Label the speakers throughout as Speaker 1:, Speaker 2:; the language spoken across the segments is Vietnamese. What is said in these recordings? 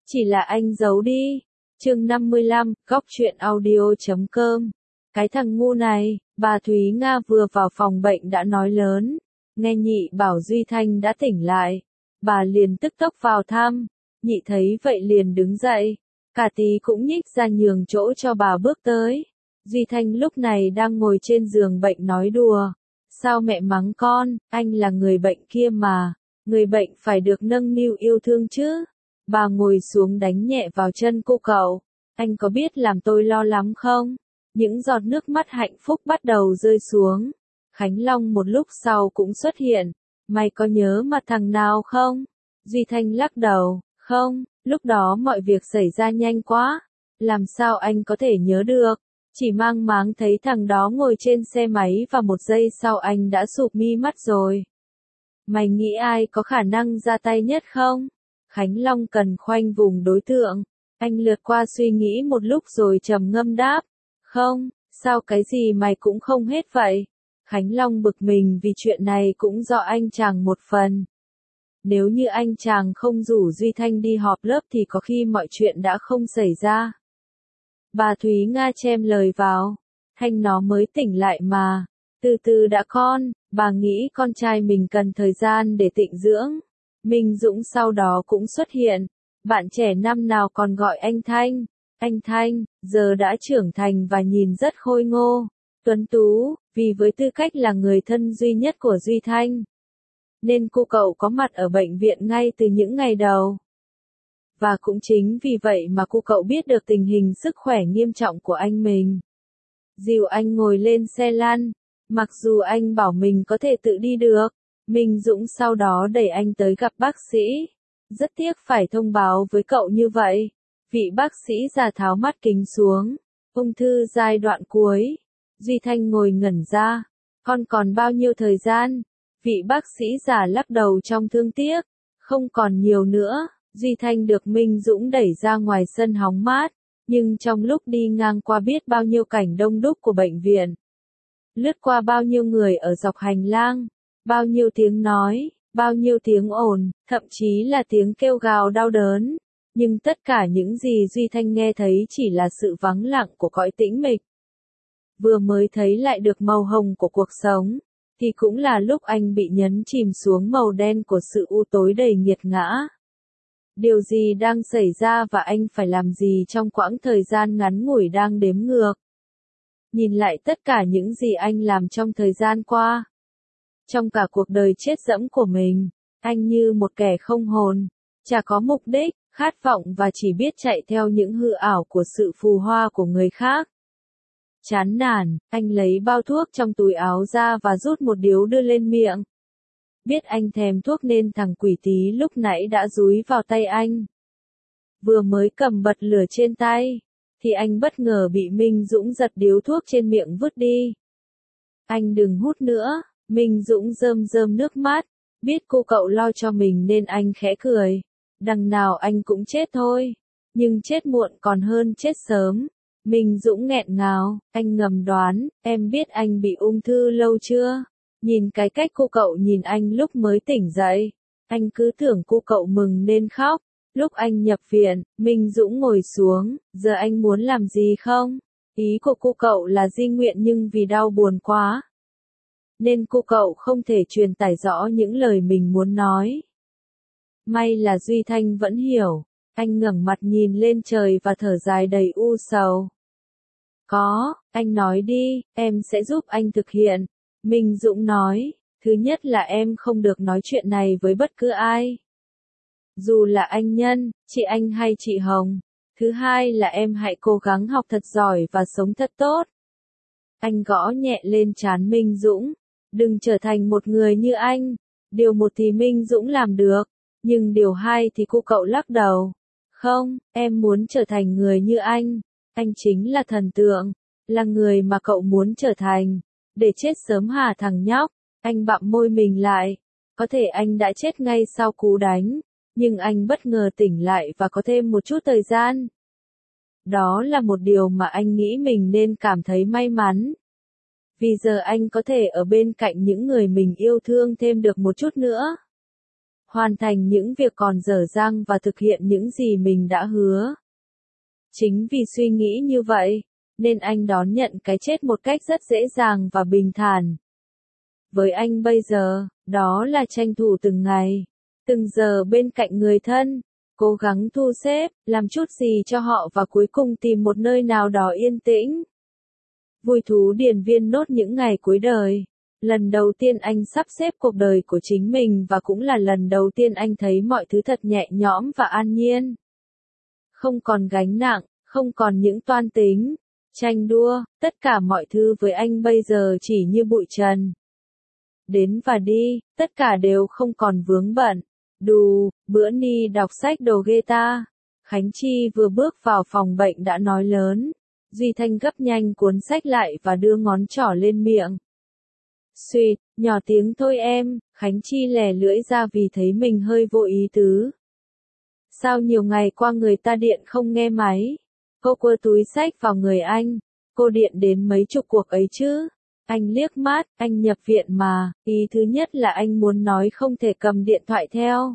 Speaker 1: Chỉ là anh giấu đi. Chương 55, góc truyện audio.com. Cái thằng ngu này, bà Thúy Nga vừa vào phòng bệnh đã nói lớn. Nghe nhị bảo Duy Thanh đã tỉnh lại. Bà liền tức tốc vào thăm. Nhị thấy vậy liền đứng dậy. Cả tí cũng nhích ra nhường chỗ cho bà bước tới. Duy Thanh lúc này đang ngồi trên giường bệnh nói đùa. Sao mẹ mắng con, anh là người bệnh kia mà. Người bệnh phải được nâng niu yêu thương chứ. Bà ngồi xuống đánh nhẹ vào chân cô cậu. Anh có biết làm tôi lo lắng không? Những giọt nước mắt hạnh phúc bắt đầu rơi xuống. Khánh Long một lúc sau cũng xuất hiện. Mày có nhớ mặt thằng nào không? Duy Thanh lắc đầu. Không, lúc đó mọi việc xảy ra nhanh quá. Làm sao anh có thể nhớ được? Chỉ mang máng thấy thằng đó ngồi trên xe máy và một giây sau anh đã sụp mi mắt rồi. Mày nghĩ ai có khả năng ra tay nhất không? Khánh Long cần khoanh vùng đối tượng. Anh lướt qua suy nghĩ một lúc rồi trầm ngâm đáp. Không, sao cái gì mày cũng không hết vậy? Khánh Long bực mình vì chuyện này cũng do anh chàng một phần. Nếu như anh chàng không rủ Duy Thanh đi họp lớp thì có khi mọi chuyện đã không xảy ra. Bà Thúy Nga chen lời vào. Thanh nó mới tỉnh lại mà. Từ từ đã con, bà nghĩ con trai mình cần thời gian để tịnh dưỡng. Minh Dũng sau đó cũng xuất hiện. Bạn trẻ năm nào còn gọi anh Thanh. Anh Thanh, giờ đã trưởng thành và nhìn rất khôi ngô, tuấn tú, vì với tư cách là người thân duy nhất của Duy Thanh. Nên cô cậu có mặt ở bệnh viện ngay từ những ngày đầu. Và cũng chính vì vậy mà cô cậu biết được tình hình sức khỏe nghiêm trọng của anh mình. Dìu anh ngồi lên xe lăn, mặc dù anh bảo mình có thể tự đi được. Minh Dũng sau đó đẩy anh tới gặp bác sĩ. Rất tiếc phải thông báo với cậu như vậy. Vị bác sĩ già tháo mắt kính xuống. Ung thư giai đoạn cuối. Duy Thanh ngồi ngẩn ra. Con còn bao nhiêu thời gian? Vị bác sĩ già lắc đầu trong thương tiếc. Không còn nhiều nữa. Duy Thanh được Minh Dũng đẩy ra ngoài sân hóng mát. Nhưng trong lúc đi ngang qua biết bao nhiêu cảnh đông đúc của bệnh viện. Lướt qua bao nhiêu người ở dọc hành lang. Bao nhiêu tiếng nói, bao nhiêu tiếng ồn, thậm chí là tiếng kêu gào đau đớn. Nhưng tất cả những gì Duy Thanh nghe thấy chỉ là sự vắng lặng của cõi tĩnh mịch. Vừa mới thấy lại được màu hồng của cuộc sống, thì cũng là lúc anh bị nhấn chìm xuống màu đen của sự u tối đầy nghiệt ngã. Điều gì đang xảy ra và anh phải làm gì trong quãng thời gian ngắn ngủi đang đếm ngược? Nhìn lại tất cả những gì anh làm trong thời gian qua. Trong cả cuộc đời chết dẫm của mình, anh như một kẻ không hồn, chả có mục đích, khát vọng và chỉ biết chạy theo những hư ảo của sự phù hoa của người khác. Chán nản, anh lấy bao thuốc trong túi áo ra và rút một điếu đưa lên miệng. Biết anh thèm thuốc nên thằng quỷ tí lúc nãy đã dúi vào tay anh. Vừa mới cầm bật lửa trên tay, thì anh bất ngờ bị Minh Dũng giật điếu thuốc trên miệng vứt đi. Anh đừng hút nữa. Minh Dũng rơm rơm nước mắt, biết cô cậu lo cho mình nên anh khẽ cười. Đằng nào anh cũng chết thôi, nhưng chết muộn còn hơn chết sớm. Minh Dũng nghẹn ngào, anh ngầm đoán, em biết anh bị ung thư lâu chưa? Nhìn cái cách cô cậu nhìn anh lúc mới tỉnh dậy, anh cứ tưởng cô cậu mừng nên khóc. Lúc anh nhập viện, Minh Dũng ngồi xuống, giờ anh muốn làm gì không? Ý của cô cậu là di nguyện nhưng vì đau buồn quá. Nên cô cậu không thể truyền tải rõ những lời mình muốn nói. May là Duy Thanh vẫn hiểu. Anh ngẩng mặt nhìn lên trời và thở dài đầy u sầu. Có, anh nói đi, em sẽ giúp anh thực hiện. Minh Dũng nói, thứ nhất là em không được nói chuyện này với bất cứ ai. Dù là anh Nhân, chị Anh hay chị Hồng. Thứ hai là em hãy cố gắng học thật giỏi và sống thật tốt. Anh gõ nhẹ lên trán Minh Dũng. Đừng trở thành một người như anh. Điều một thì Minh Dũng làm được, nhưng điều hai thì cô cậu lắc đầu. Không, em muốn trở thành người như anh. Anh chính là thần tượng, là người mà cậu muốn trở thành. Để chết sớm hả thằng nhóc? Anh bặm môi mình lại. Có thể anh đã chết ngay sau cú đánh, nhưng anh bất ngờ tỉnh lại và có thêm một chút thời gian. Đó là một điều mà anh nghĩ mình nên cảm thấy may mắn. Vì giờ anh có thể ở bên cạnh những người mình yêu thương thêm được một chút nữa. hoàn thành những việc còn dở dang và thực hiện những gì mình đã hứa. Chính vì suy nghĩ như vậy, nên anh đón nhận cái chết một cách rất dễ dàng và bình thản. Với anh bây giờ, đó là tranh thủ từng ngày, từng giờ bên cạnh người thân, cố gắng thu xếp, làm chút gì cho họ và cuối cùng tìm một nơi nào đó yên tĩnh. Vui thú điền viên nốt những ngày cuối đời. Lần đầu tiên anh sắp xếp cuộc đời của chính mình và cũng là lần đầu tiên anh thấy mọi thứ thật nhẹ nhõm và an nhiên. Không còn gánh nặng, không còn những toan tính, tranh đua, tất cả mọi thứ với anh bây giờ chỉ như bụi trần. Đến và đi, tất cả đều không còn vướng bận. Đù, bữa ni đọc sách đồ ghê ta. Khánh Chi vừa bước vào phòng bệnh đã nói lớn. Duy Thanh gấp nhanh cuốn sách lại và đưa ngón trỏ lên miệng. Xuyệt, nhỏ tiếng thôi em, Khánh Chi lè lưỡi ra vì thấy mình hơi vô ý tứ. Sao nhiều ngày qua người ta điện không nghe máy? Cô quơ túi sách vào người anh. Cô điện đến mấy chục cuộc ấy chứ? Anh liếc mắt, anh nhập viện mà, ý thứ nhất là anh muốn nói không thể cầm điện thoại theo.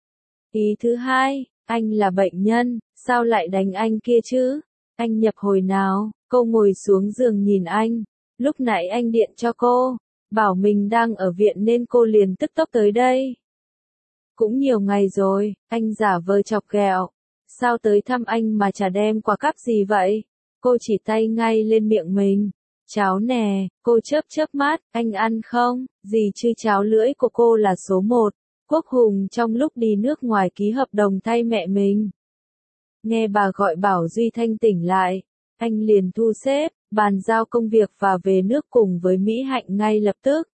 Speaker 1: Ý thứ hai, anh là bệnh nhân, sao lại đánh anh kia chứ? Anh nhập hồi nào? Cô ngồi xuống giường nhìn anh. Lúc nãy anh điện cho cô, bảo mình đang ở viện nên cô liền tức tốc tới đây. Cũng nhiều ngày rồi, anh giả vờ chọc ghẹo. Sao tới thăm anh mà chả đem quà cáp gì vậy? Cô chỉ tay ngay lên miệng mình. Cháo nè, cô chớp chớp mắt, anh ăn không? Gì chứ cháo lưỡi của cô là số 1. Quốc Hùng trong lúc đi nước ngoài ký hợp đồng thay mẹ mình. Nghe bà gọi bảo Duy Thanh tỉnh lại, anh liền thu xếp, bàn giao công việc và về nước cùng với Mỹ Hạnh ngay lập tức.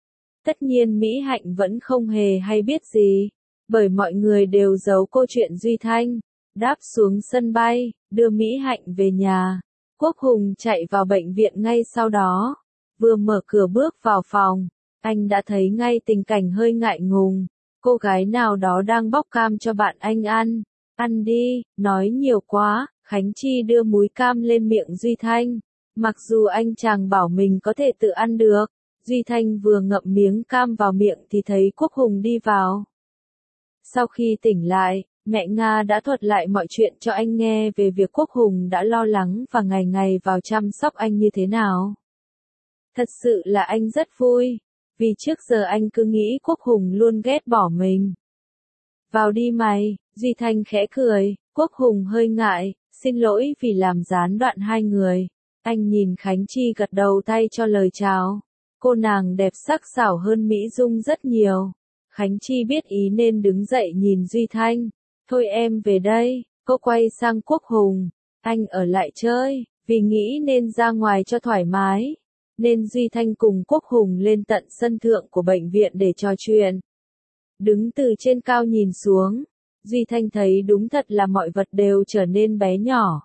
Speaker 1: Tất nhiên Mỹ Hạnh vẫn không hề hay biết gì, bởi mọi người đều giấu câu chuyện Duy Thanh. Đáp xuống sân bay, đưa Mỹ Hạnh về nhà. Quốc Hùng chạy vào bệnh viện ngay sau đó. Vừa mở cửa bước vào phòng, anh đã thấy ngay tình cảnh hơi ngại ngùng. Cô gái nào đó đang bóc cam cho bạn anh ăn. Ăn đi, nói nhiều quá. Khánh Chi đưa múi cam lên miệng Duy Thanh. Mặc dù anh chàng bảo mình có thể tự ăn được, Duy Thanh vừa ngậm miếng cam vào miệng thì thấy Quốc Hùng đi vào. Sau khi tỉnh lại, mẹ Nga đã thuật lại mọi chuyện cho anh nghe về việc Quốc Hùng đã lo lắng và ngày ngày vào chăm sóc anh như thế nào. Thật sự là anh rất vui, vì trước giờ anh cứ nghĩ Quốc Hùng luôn ghét bỏ mình. Vào đi mày, Duy Thanh khẽ cười, Quốc Hùng hơi ngại, xin lỗi vì làm gián đoạn hai người. Anh nhìn Khánh Chi gật đầu tay cho lời chào. Cô nàng đẹp sắc sảo hơn Mỹ Dung rất nhiều. Khánh Chi biết ý nên đứng dậy nhìn Duy Thanh. Thôi em về đây, cô quay sang Quốc Hùng. Anh ở lại chơi, vì nghĩ nên ra ngoài cho thoải mái. Nên Duy Thanh cùng Quốc Hùng lên tận sân thượng của bệnh viện để trò chuyện. Đứng từ trên cao nhìn xuống, Duy Thanh thấy đúng thật là mọi vật đều trở nên bé nhỏ.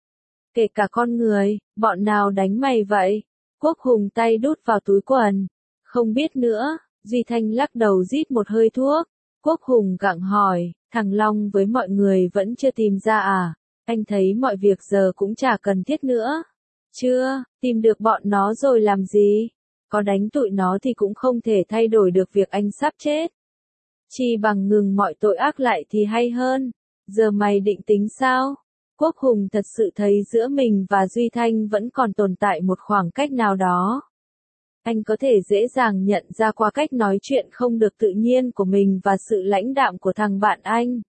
Speaker 1: Kể cả con người, bọn nào đánh mày vậy? Quốc Hùng tay đút vào túi quần. Không biết nữa, Duy Thanh lắc đầu rít một hơi thuốc. Quốc Hùng gặng hỏi, thằng Long với mọi người vẫn chưa tìm ra à? Anh thấy mọi việc giờ cũng chả cần thiết nữa. Chưa, tìm được bọn nó rồi làm gì? Có đánh tụi nó thì cũng không thể thay đổi được việc anh sắp chết. Chi bằng ngừng mọi tội ác lại thì hay hơn. Giờ mày định tính sao? Quốc Hùng thật sự thấy giữa mình và Duy Thanh vẫn còn tồn tại một khoảng cách nào đó. Anh có thể dễ dàng nhận ra qua cách nói chuyện không được tự nhiên của mình và sự lãnh đạm của thằng bạn anh.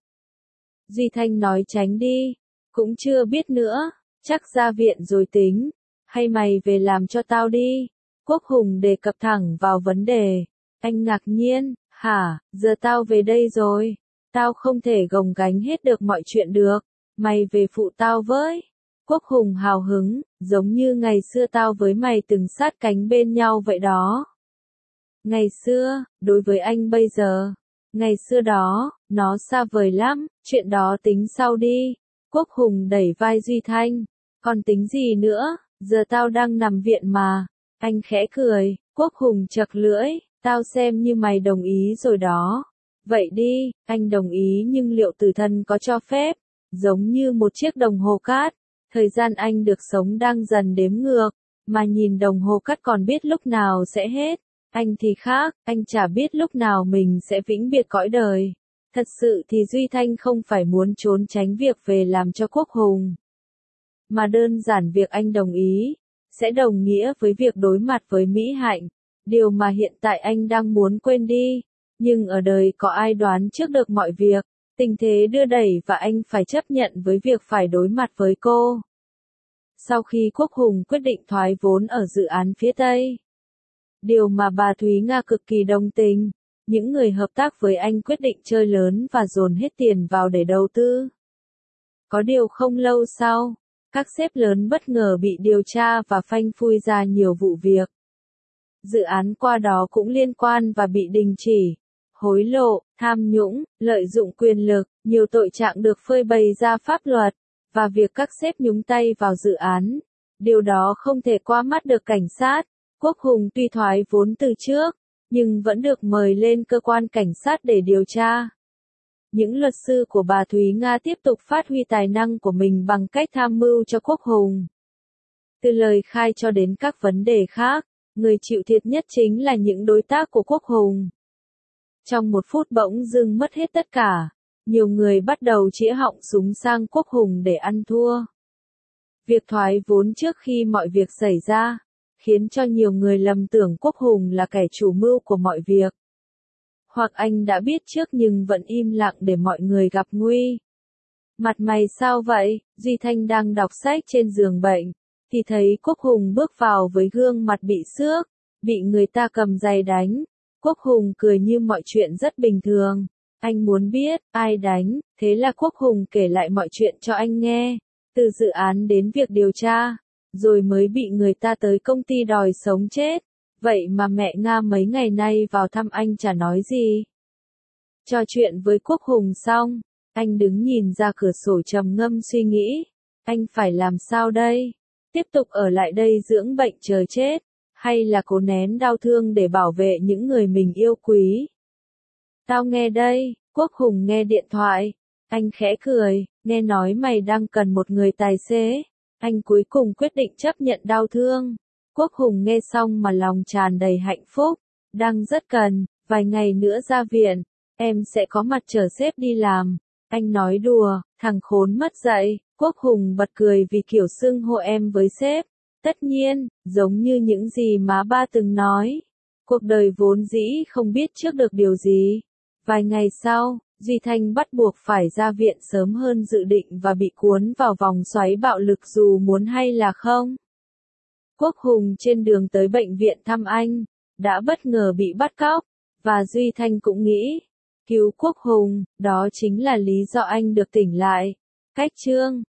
Speaker 1: Duy Thanh nói tránh đi. Cũng chưa biết nữa, chắc ra viện rồi tính. Hay mày về làm cho tao đi. Quốc Hùng đề cập thẳng vào vấn đề. Anh ngạc nhiên, hả, giờ tao về đây rồi. Tao không thể gồng gánh hết được mọi chuyện được. Mày về phụ tao với. Quốc Hùng hào hứng, giống như ngày xưa tao với mày từng sát cánh bên nhau vậy đó. Ngày xưa, đối với anh bây giờ. Ngày xưa đó, nó xa vời lắm, chuyện đó tính sau đi. Quốc Hùng đẩy vai Duy Thanh. Còn tính gì nữa, giờ tao đang nằm viện mà. Anh khẽ cười, Quốc Hùng chật lưỡi, tao xem như mày đồng ý rồi đó. Vậy đi, anh đồng ý nhưng liệu tử thần có cho phép? Giống như một chiếc đồng hồ cát, thời gian anh được sống đang dần đếm ngược, mà nhìn đồng hồ cát còn biết lúc nào sẽ hết. Anh thì khác, anh chả biết lúc nào mình sẽ vĩnh biệt cõi đời. Thật sự thì Duy Thanh không phải muốn trốn tránh việc về làm cho Quốc Hùng. Mà đơn giản việc anh đồng ý, sẽ đồng nghĩa với việc đối mặt với Mỹ Hạnh. Điều mà hiện tại anh đang muốn quên đi. Nhưng ở đời có ai đoán trước được mọi việc. Tình thế đưa đẩy và anh phải chấp nhận với việc phải đối mặt với cô. Sau khi Quốc Hùng quyết định thoái vốn ở dự án phía Tây. Điều mà bà Thúy Nga cực kỳ đồng tình. Những người hợp tác với anh quyết định chơi lớn và dồn hết tiền vào để đầu tư. Có điều không lâu sau, các sếp lớn bất ngờ bị điều tra và phanh phui ra nhiều vụ việc. Dự án qua đó cũng liên quan và bị đình chỉ. Hối lộ, tham nhũng, lợi dụng quyền lực, nhiều tội trạng được phơi bày ra pháp luật, và việc các sếp nhúng tay vào dự án. Điều đó không thể qua mắt được cảnh sát. Quốc Hùng tuy thoái vốn từ trước, nhưng vẫn được mời lên cơ quan cảnh sát để điều tra. Những luật sư của bà Thúy Nga tiếp tục phát huy tài năng của mình bằng cách tham mưu cho Quốc Hùng. Từ lời khai cho đến các vấn đề khác, người chịu thiệt nhất chính là những đối tác của Quốc Hùng. Trong một phút bỗng dưng mất hết tất cả, nhiều người bắt đầu chĩa họng súng sang Quốc Hùng để ăn thua. Việc thoái vốn trước khi mọi việc xảy ra, khiến cho nhiều người lầm tưởng Quốc Hùng là kẻ chủ mưu của mọi việc. Hoặc anh đã biết trước nhưng vẫn im lặng để mọi người gặp nguy. Mặt mày sao vậy? Duy Thanh đang đọc sách trên giường bệnh, thì thấy Quốc Hùng bước vào với gương mặt bị xước, bị người ta cầm giày đánh. Quốc Hùng cười như mọi chuyện rất bình thường. Anh muốn biết ai đánh, thế là Quốc Hùng kể lại mọi chuyện cho anh nghe, từ dự án đến việc điều tra, rồi mới bị người ta tới công ty đòi sống chết. Vậy mà mẹ Nga mấy ngày nay vào thăm anh chả nói gì. Trò chuyện với Quốc Hùng xong, anh đứng nhìn ra cửa sổ trầm ngâm suy nghĩ. Anh phải làm sao đây? Tiếp tục ở lại đây dưỡng bệnh chờ chết, hay là cố nén đau thương để bảo vệ những người mình yêu quý? Tao nghe đây. Quốc Hùng nghe điện thoại. Anh khẽ cười, nghe nói mày đang cần một người tài xế. Anh cuối cùng quyết định chấp nhận đau thương. Quốc Hùng nghe xong mà lòng tràn đầy hạnh phúc. Đang rất cần, vài ngày nữa ra viện, em sẽ có mặt chở sếp đi làm. Anh nói đùa, thằng khốn mất dạy. Quốc Hùng bật cười vì kiểu xưng hô em với sếp. Tất nhiên, giống như những gì má ba từng nói. Cuộc đời vốn dĩ không biết trước được điều gì. Vài ngày sau, Duy Thanh bắt buộc phải ra viện sớm hơn dự định và bị cuốn vào vòng xoáy bạo lực dù muốn hay là không. Quốc Hùng trên đường tới bệnh viện thăm anh, đã bất ngờ bị bắt cóc, và Duy Thanh cũng nghĩ, cứu Quốc Hùng, đó chính là lý do anh được tỉnh lại. Cách chương